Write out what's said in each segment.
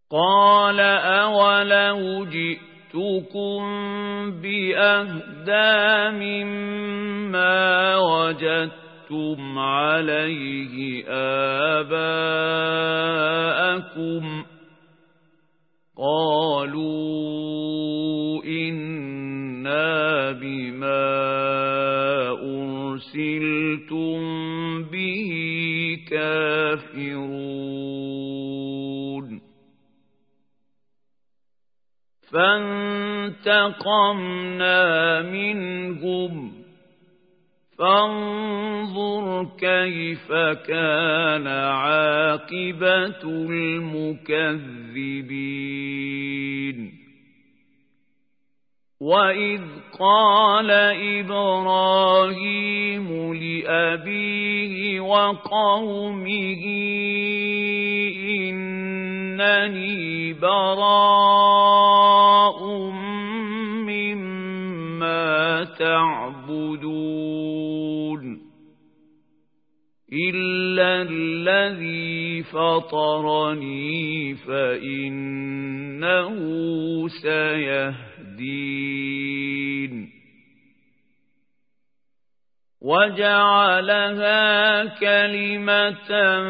قال أولو جئتكم بأهدى مما وجدتم عليه آباءكم قالوا إنا بما أرسلتم به كافرون فانتقمنا منهم فانظر كيف كان عاقبة المكذبين وإذ قال إبراهيم لأبيه وقومه إنني براء مما تعبدون إلا الذي فطرني فإنه سيهدين وجعلها كلمة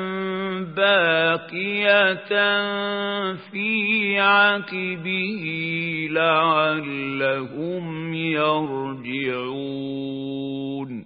باقية في عقبه لعلهم يرجعون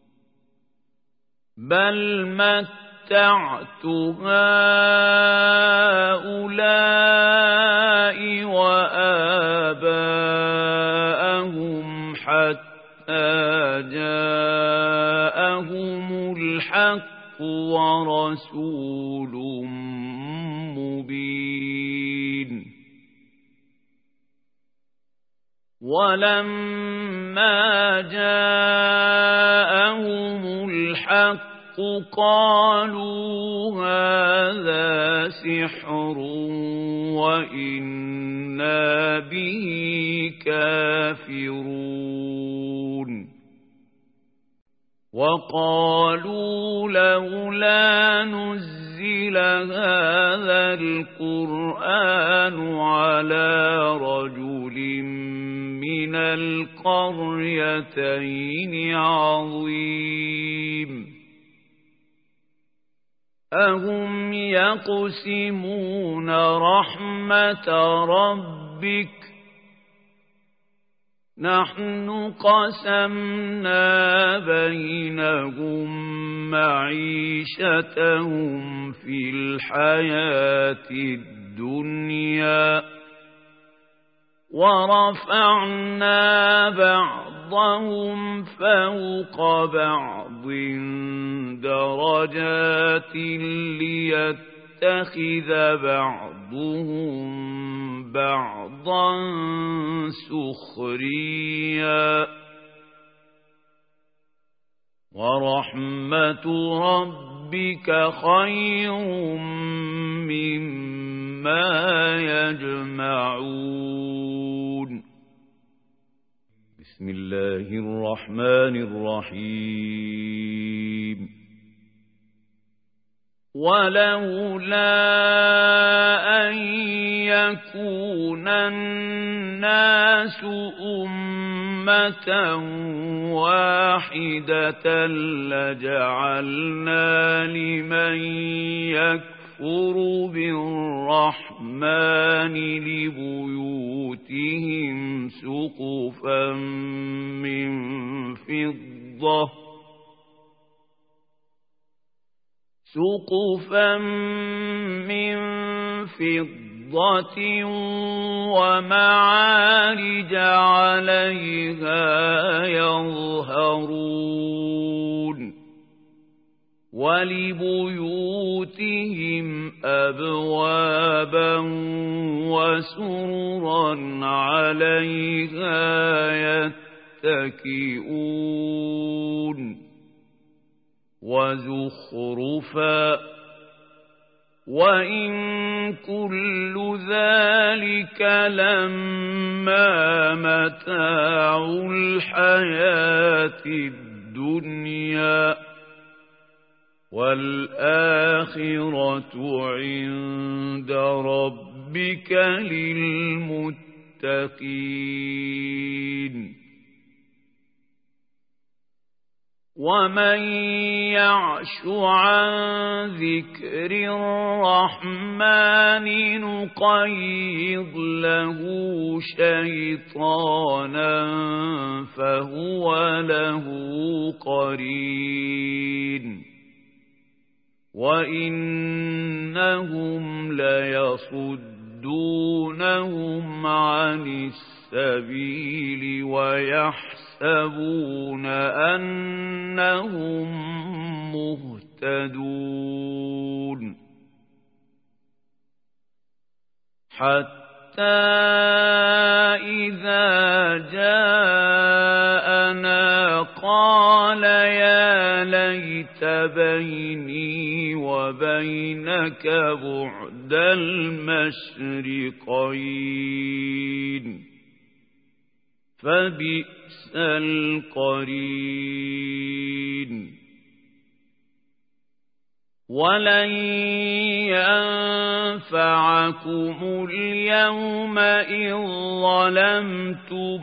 بل متعت هؤلاء وآباءهم حتى جاءهم الحق ورسول مبين ولما جاءهم الحق قالوا هذا سحر وإنا به كافرون وقالوا لولا نزل هذا القرآن على رجل من القريتين عظيم أهم يقسمون رحمة ربك نحن قسمنا بينهم معيشتهم في الحياة الدنيا ورفعنا بعضهم فوق بعض درجات ليتخذ بعضهم بعضا سخريا ورحمة ربك خير مما يجمعون بسم الله الرحمن الرحيم ولولا أن يكون الناس أمة واحدة لجعلنا لمن يكفر بالرحمن لبيوتهم سقفا من فضة ومعارج عليها يظهرون ولبيوتهم أبوابا وسررا عليها يتكئون وزخرفا وإن كل ذلك لما متاع الحياة الدنيا وَالْآخِرَةُ عِندَ رَبِّكَ لِلْمُتَّقِينَ وَمَن يَعْشُ عَن ذِكْرِ الرَّحْمَنِ نُقَيِّضْ لَهُ شَيْطَانًا فَهُوَ لَهُ قَرِينٌ وَإِنَّهُمْ لَيَصُدُّونَهُمْ عَنِ السَّبِيلِ وَيَحْسَبُونَ أَنَّهُمْ مُهْتَدُونَ حَتَّى إِذَا جَاءَنَا قَالَ يَا لَيْتَ بَيْنِي وَبَيْنَكَ بُعْدَ الْمَشْرِقَيْنِ فَبِئْسَ الْقَرِينُ وَلَن يَنفَعَكُمُ الْيَوْمَ إِذ ظَّلَمْتُمْ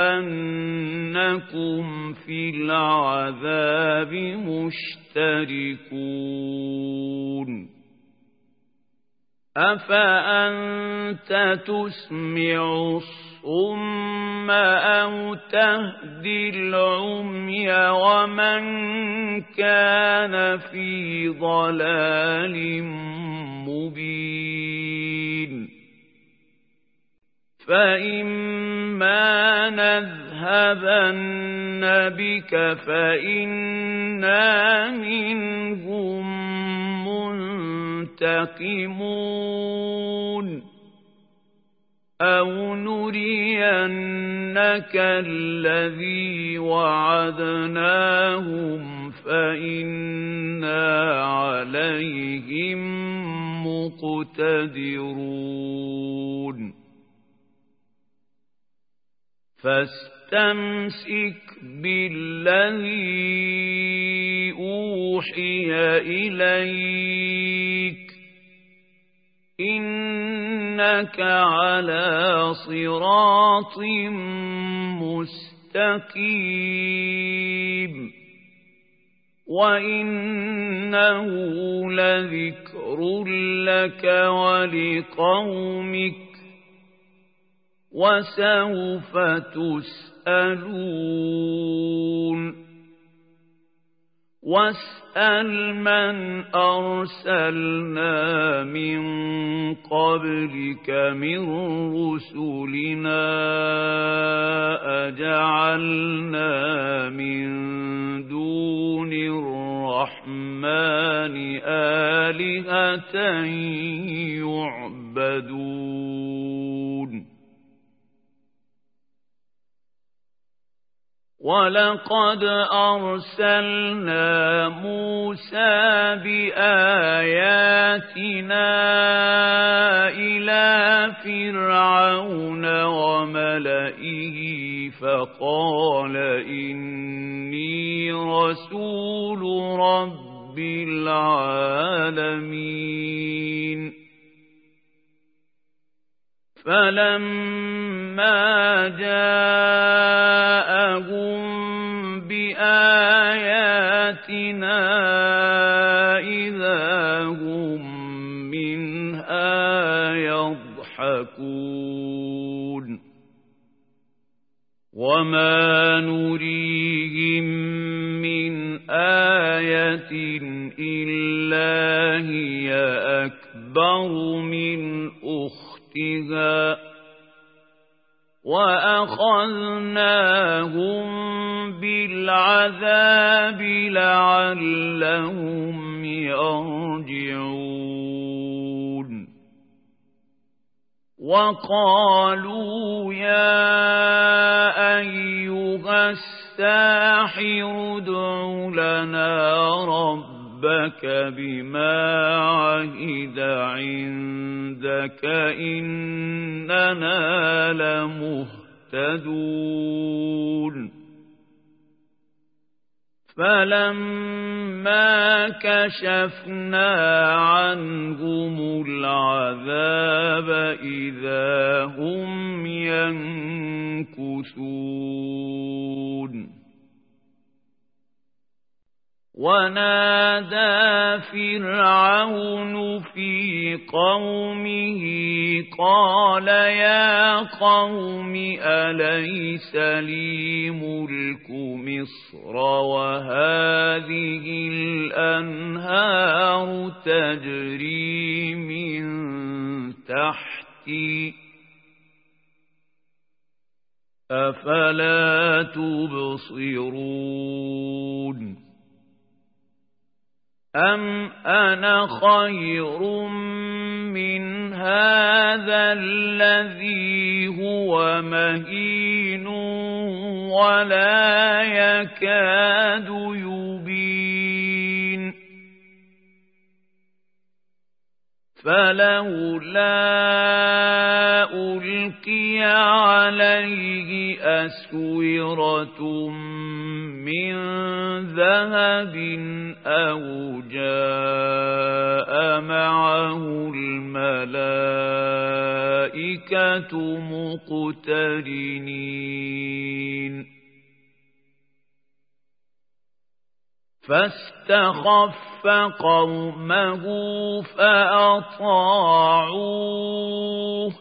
أَنَّكُمْ فِي الْعَذَابِ مُشْتَرِكُونَ أَفَأَنْتَ تُسْمِعُ الصُّمَّ أَوْ تَهْدِي الْعُمْيَ وَمَنْ كَانَ فِي ضَلَالٍ مُبِينٍ فَإِمَّا نَذْهَبَنَّ بِكَ فَإِنَّا مِنْهُمْ مُنْتَقِمُونَ أَوْ نُرِيَنَّكَ الَّذِي وَعَدْنَاهُمْ فَإِنَّا عَلَيْهِمْ مُقْتَدِرُونَ فَاسْتَمْسِكْ بِالَّذِي أُوحِيَ إِلَيْكَ إِنَّكَ عَلَى صِرَاطٍ مُسْتَقِيمٍ وَإِنَّهُ لَذِكْرٌ لَكَ وَلِقَوْمِكَ وَسَوْفَ تُسْأَلُونَ وَاسْأَلْ مَنْ أَرْسَلْنَا مِنْ قَبْلِكَ مِنْ رُسُلِنَا أَجَعَلْنَا مِنْ دُونِ الرَّحْمَنِ آلِهَةً يُعْبَدُونَ وَلَقَدْ أَرْسَلْنَا مُوسَى بِآيَاتِنَا إِلَى فِرْعَوْنَ وَمَلَئِهِ فَقَالَ إِنِّي رَسُولُ رَبِّ الْعَالَمِينَ فَلَمَّا جَاءَهُم بِآيَاتِنَا إِذَا هُم مِّنْهَا يَضْحَكُونَ وَمَا نُرِيهِم مِّنْ آيَةٍ إِلَّا هِيَ أَكْبَرُ مِنْ أُخْتِهَا وَأَخَذْنَاهُمْ بِالْعَذَابِ لَعَلَّهُمْ يَرْجِعُونَ وَقَالُوا يَا أَيُّهَا السَّاحِرُ ادْعُ لَنَا رَبَّكَ بِمَا عَهِدَ عِندَكَ إِنَّنَا لَمُهْتَدُونَ فلما كشفنا عنهم العذاب إذا هم ينكثون ونادى فرعون في قومه قال يا قوم أليس لي ملك مصر وهذه الأنهار تجري من تحتي أفلا تبصرون أم أنا خير من هذا الذي هو مهين ولا يكاد يبين فلولا ألقي عليه أسورة من ذهب أو جاء معه الملائكة مقترنين فاستخف قومه فأطاعوه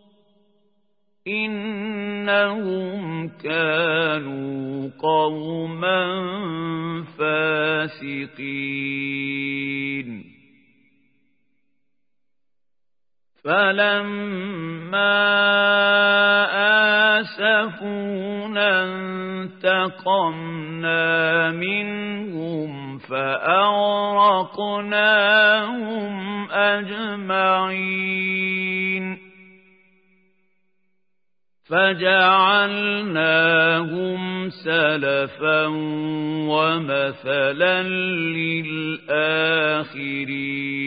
إنهم كانوا قوما فاسقين فلما آسفونا انتقمنا منهم فأغرقناهم أجمعين فجعلناهم سلفا ومثلا للآخرين